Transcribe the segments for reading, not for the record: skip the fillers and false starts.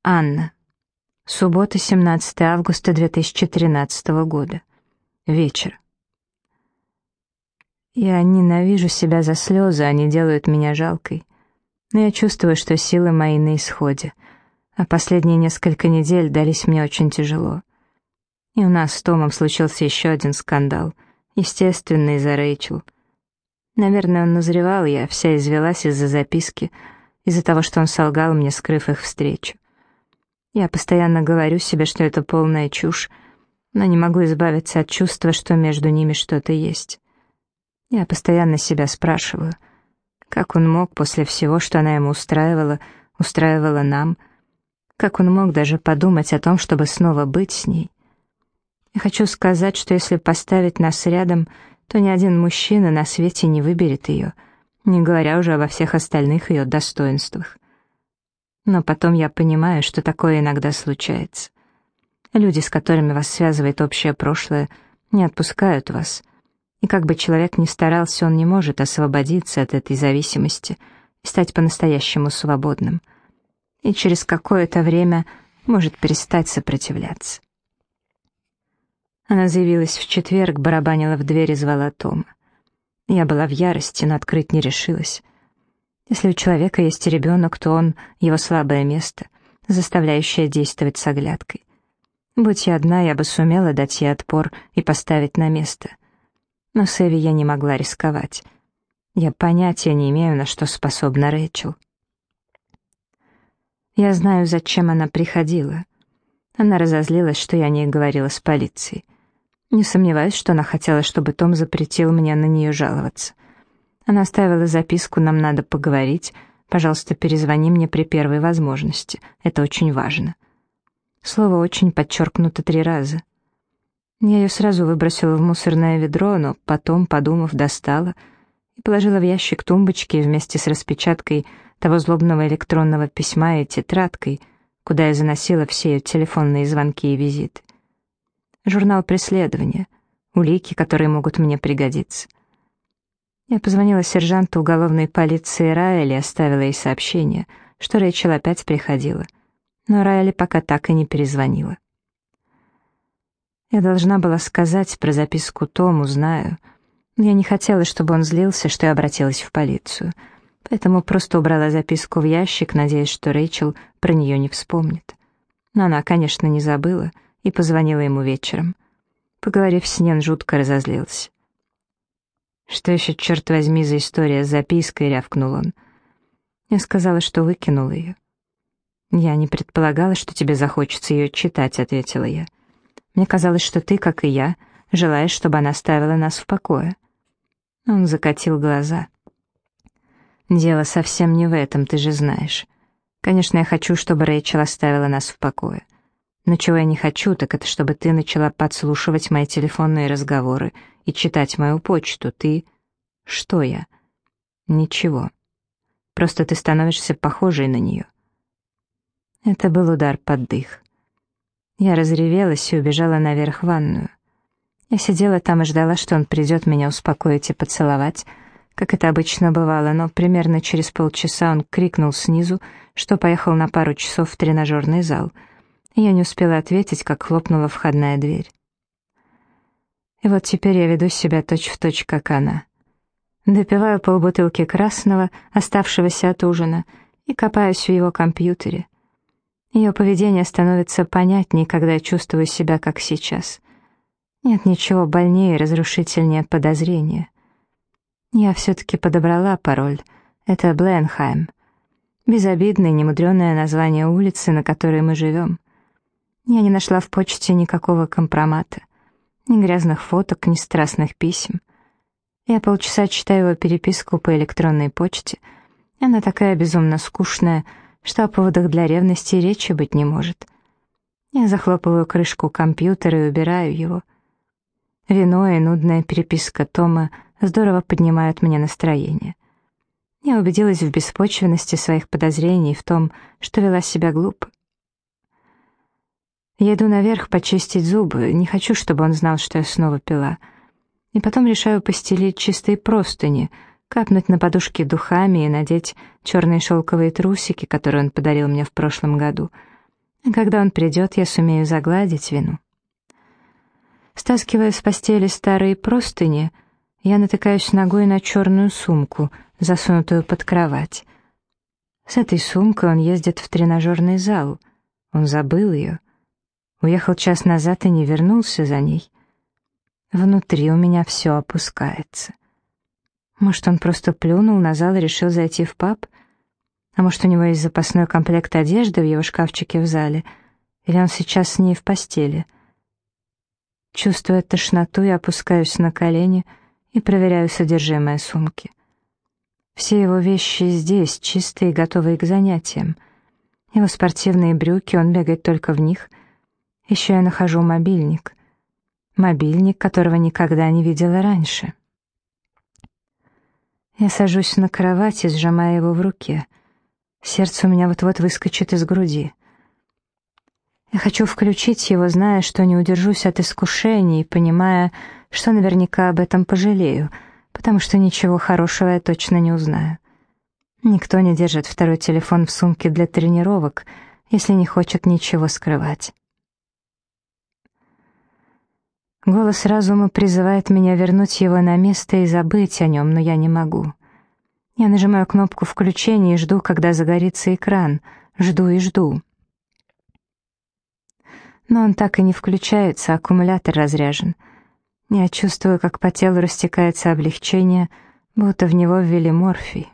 Анна. Суббота, 17 августа 2013 года. Вечер. Я ненавижу себя за слезы, они делают меня жалкой. Но я чувствую, что силы мои на исходе, а последние несколько недель дались мне очень тяжело. И у нас с Томом случился еще один скандал, естественно, из-за Рэйчел. Наверное, он назревал, я вся извелась из-за записки, из-за того, что он солгал мне, скрыв их встречу. Я постоянно говорю себе, что это полная чушь, но не могу избавиться от чувства, что между ними что-то есть. Я постоянно себя спрашиваю, как он мог после всего, что она ему устраивала нам, как он мог даже подумать о том, чтобы снова быть с ней. Я хочу сказать, что если поставить нас рядом, то ни один мужчина на свете не выберет ее, не говоря уже обо всех остальных ее достоинствах. Но потом я понимаю, что такое иногда случается. Люди, с которыми вас связывает общее прошлое, не отпускают вас. И как бы человек ни старался, он не может освободиться от этой зависимости и стать по-настоящему свободным. И через какое-то время может перестать сопротивляться. Она заявилась в четверг, барабанила в дверь и звала Тома. Я была в ярости, но открыть не решилась. Если у человека есть ребенок, то он — его слабое место, заставляющее действовать с оглядкой. Будь я одна, я бы сумела дать ей отпор и поставить на место. Но с Эви я не могла рисковать. Я понятия не имею, на что способна Рэйчел. Я знаю, зачем она приходила. Она разозлилась, что я о ней говорила с полицией. Не сомневаюсь, что она хотела, чтобы Том запретил мне на нее жаловаться. Она оставила записку: «Нам надо поговорить. Пожалуйста, перезвони мне при первой возможности. Это очень важно». Слово «очень» подчеркнуто 3 раза. Я ее сразу выбросила в мусорное ведро, но потом, подумав, достала и положила в ящик тумбочки вместе с распечаткой того злобного электронного письма и тетрадкой, куда я заносила все ее телефонные звонки и визиты. Журнал преследования, улики, которые могут мне пригодиться. Я позвонила сержанту уголовной полиции Райли и оставила ей сообщение, что Рэйчел опять приходила, но Райли пока так и не перезвонила. Я должна была сказать про записку Тому, знаю, но я не хотела, чтобы он злился, что я обратилась в полицию, поэтому просто убрала записку в ящик, надеясь, что Рэйчел про нее не вспомнит. Но она, конечно, не забыла и позвонила ему вечером. Поговорив с ней, он жутко разозлился. «Что еще, черт возьми, за история с запиской?» — рявкнул он. Я сказала, что выкинула ее. «Я не предполагала, что тебе захочется ее читать», — ответила я. «Мне казалось, что ты, как и я, желаешь, чтобы она оставила нас в покое». Он закатил глаза. «Дело совсем не в этом, ты же знаешь. Конечно, я хочу, чтобы Рэйчел оставила нас в покое. Но чего я не хочу, так это чтобы ты начала подслушивать мои телефонные разговоры и читать мою почту. Ты...» «Что я?» «Ничего. Просто ты становишься похожей на нее». Это был удар под дых. Я разревелась и убежала наверх в ванную. Я сидела там и ждала, что он придет меня успокоить и поцеловать, как это обычно бывало, но примерно через полчаса он крикнул снизу, что поехал на пару часов в тренажерный зал, и я не успела ответить, как хлопнула входная дверь. И вот теперь я веду себя точь-в-точь, как она. Допиваю полбутылки красного, оставшегося от ужина, и копаюсь в его компьютере. Ее поведение становится понятней, когда я чувствую себя, как сейчас. Нет ничего больнее и разрушительнее подозрения. Я все-таки подобрала пароль. Это Бленхайм. Безобидное, немудреное название улицы, на которой мы живем. Я не нашла в почте никакого компромата. Ни грязных фоток, ни страстных писем. Я полчаса читаю его переписку по электронной почте. Она такая безумно скучная, что о поводах для ревности речи быть не может. Я захлопываю крышку компьютера и убираю его. Вино и нудная переписка Тома здорово поднимают мне настроение. Я убедилась в беспочвенности своих подозрений и в том, что вела себя глупо. Я иду наверх почистить зубы, не хочу, чтобы он знал, что я снова пила. И потом решаю постелить чистые простыни, капнуть на подушки духами и надеть черные шелковые трусики, которые он подарил мне в прошлом году, И когда он придет, я сумею загладить вину. Стаскивая с постели старые простыни, я натыкаюсь ногой на черную сумку, засунутую под кровать. С этой сумкой он ездит в тренажерный зал. Он забыл ее. Уехал час назад и не вернулся за ней. Внутри у меня все опускается. Может, он просто плюнул на зал и решил зайти в паб? А может, у него есть запасной комплект одежды в его шкафчике в зале? Или он сейчас с ней в постели? Чувствуя тошноту, я опускаюсь на колени и проверяю содержимое сумки. Все его вещи здесь, чистые и готовые к занятиям. Его спортивные брюки, он бегает только в них. Еще я нахожу мобильник. Мобильник, которого никогда не видела раньше. Я сажусь на кровать и сжимаю его в руке. Сердце у меня вот-вот выскочит из груди. Я хочу включить его, зная, что не удержусь от искушений, понимая, что наверняка об этом пожалею, потому что ничего хорошего я точно не узнаю. Никто не держит второй телефон в сумке для тренировок, если не хочет ничего скрывать. Голос разума призывает меня вернуть его на место и забыть о нем, но я не могу. Я нажимаю кнопку включения и жду, когда загорится экран. Жду и жду. Но он так и не включается, аккумулятор разряжен. Я чувствую, как по телу растекается облегчение, будто в него ввели морфий.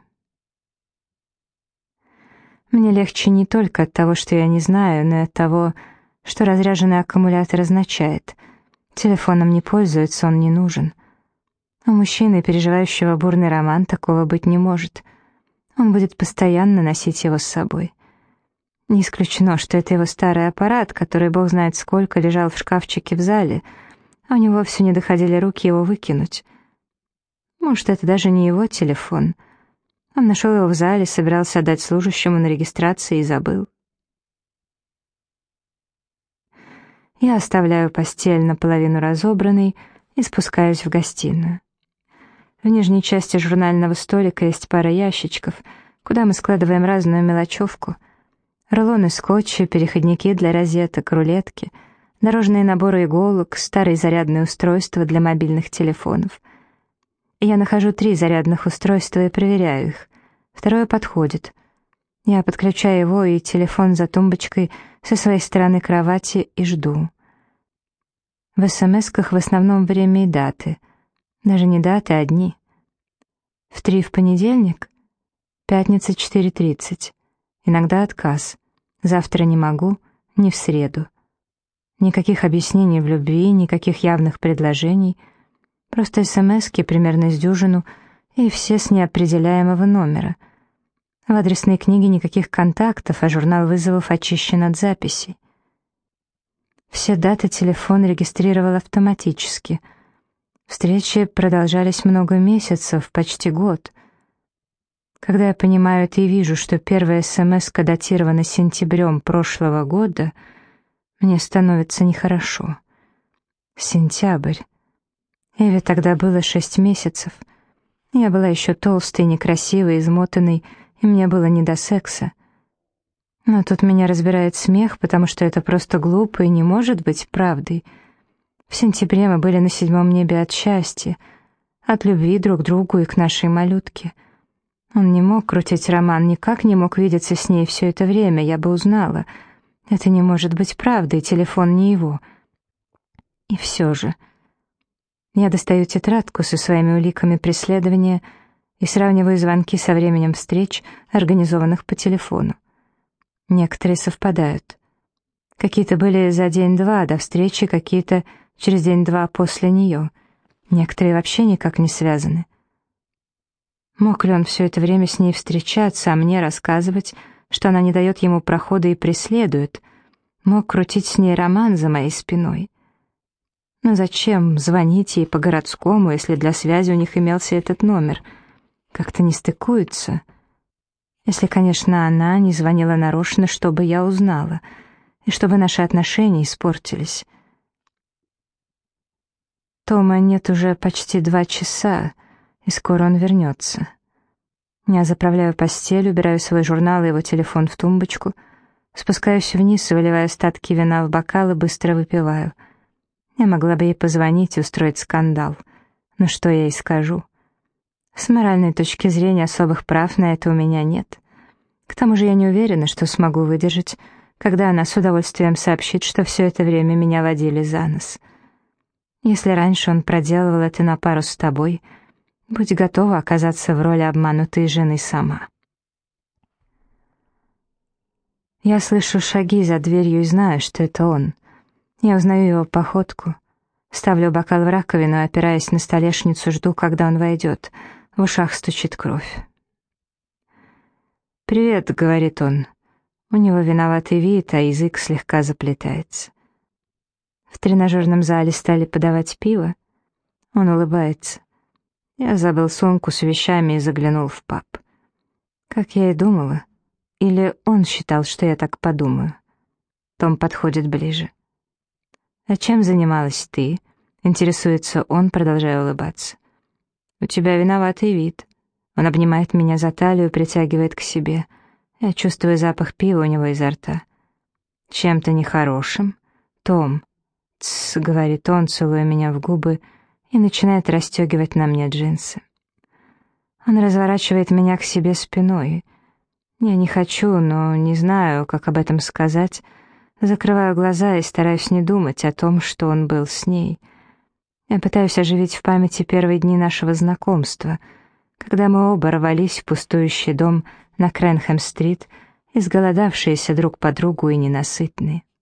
Мне легче не только от того, что я не знаю, но и от того, что разряженный аккумулятор означает. Телефоном не пользуется, он не нужен. У мужчины, переживающего бурный роман, такого быть не может. Он будет постоянно носить его с собой. Не исключено, что это его старый аппарат, который бог знает сколько лежал в шкафчике в зале, а у него все не доходили руки его выкинуть. Может, это даже не его телефон. Он нашел его в зале, собирался отдать служащему на регистрации и забыл. Я оставляю постель наполовину разобранной и спускаюсь в гостиную. В нижней части журнального столика есть пара ящичков, куда мы складываем разную мелочевку. Рулоны скотча, переходники для розеток, рулетки, дорожные наборы иголок, старые зарядные устройства для мобильных телефонов. Я нахожу 3 зарядных устройства и проверяю их. Второе подходит. Я подключаю его и телефон за тумбочкой со своей стороны кровати и жду. В СМС-ках в основном время и даты. Даже не даты, а дни. В 3 в понедельник, пятница 4:30. Иногда отказ. Завтра не могу, не в среду. Никаких объяснений в любви, никаких явных предложений. Просто СМС-ки примерно с дюжину, и все с неопределяемого номера. В адресной книге никаких контактов, а журнал вызовов очищен от записей. Все даты телефон регистрировал автоматически. Встречи продолжались много месяцев, почти год. Когда я понимаю это и вижу, что первая СМС-ка датирована сентябрем прошлого года, мне становится нехорошо. Сентябрь. Эве тогда было 6 месяцев. Я была еще толстой, некрасивой, измотанной, и мне было не до секса. Но тут меня разбирает смех, потому что это просто глупо и не может быть правдой. В сентябре мы были на 7-м небе от счастья, от любви друг к другу и к нашей малютке. Он не мог крутить роман, никак не мог видеться с ней все это время, я бы узнала. Это не может быть правдой, телефон не его. И все же... Я достаю тетрадку со своими уликами преследования и сравниваю звонки со временем встреч, организованных по телефону. Некоторые совпадают. Какие-то были за день-два до встречи, какие-то через день-два после нее. Некоторые вообще никак не связаны. Мог ли он все это время с ней встречаться, а мне рассказывать, что она не дает ему прохода и преследует? Мог крутить с ней роман за моей спиной? Но зачем звонить ей по-городскому, если для связи у них имелся этот номер? Как-то не стыкуется. Если, конечно, она не звонила нарочно, чтобы я узнала, и чтобы наши отношения испортились. Тома нет уже почти 2 часа, и скоро он вернется. Я заправляю постель, убираю свой журнал и его телефон в тумбочку, Спускаюсь вниз и выливаю остатки вина в бокал и быстро выпиваю. Я могла бы ей позвонить и устроить скандал. Но что я ей скажу? С моральной точки зрения особых прав на это у меня нет. К тому же я не уверена, что смогу выдержать, когда она с удовольствием сообщит, что все это время меня водили за нос. Если раньше он проделывал это на пару с тобой, будь готова оказаться в роли обманутой жены сама. Я слышу шаги за дверью и знаю, что это он. Я узнаю его походку. Ставлю бокал в раковину и, опираясь на столешницу, жду, когда он войдет. В ушах стучит кровь. «Привет», — говорит он. У него виноватый вид, а язык слегка заплетается. В тренажерном зале стали подавать пиво. Он улыбается. Я забыл сумку с вещами и заглянул в паб. Как я и думала. Или он считал, что я так подумаю. Том подходит ближе. «А чем занималась ты?» — интересуется он, продолжая улыбаться. «У тебя виноватый вид». Он обнимает меня за талию, притягивает к себе. Я чувствую запах пива у него изо рта. «Чем-то нехорошим?» «Том», — «тсс», — говорит он, целуя меня в губы, и начинает расстегивать на мне джинсы. Он разворачивает меня к себе спиной. Я не хочу, но не знаю, как об этом сказать. Закрываю глаза и стараюсь не думать о том, что он был с ней. Я пытаюсь оживить в памяти первые дни нашего знакомства, когда мы оба рвались в пустующий дом на Кренхэм-стрит, изголодавшиеся друг по другу и ненасытные.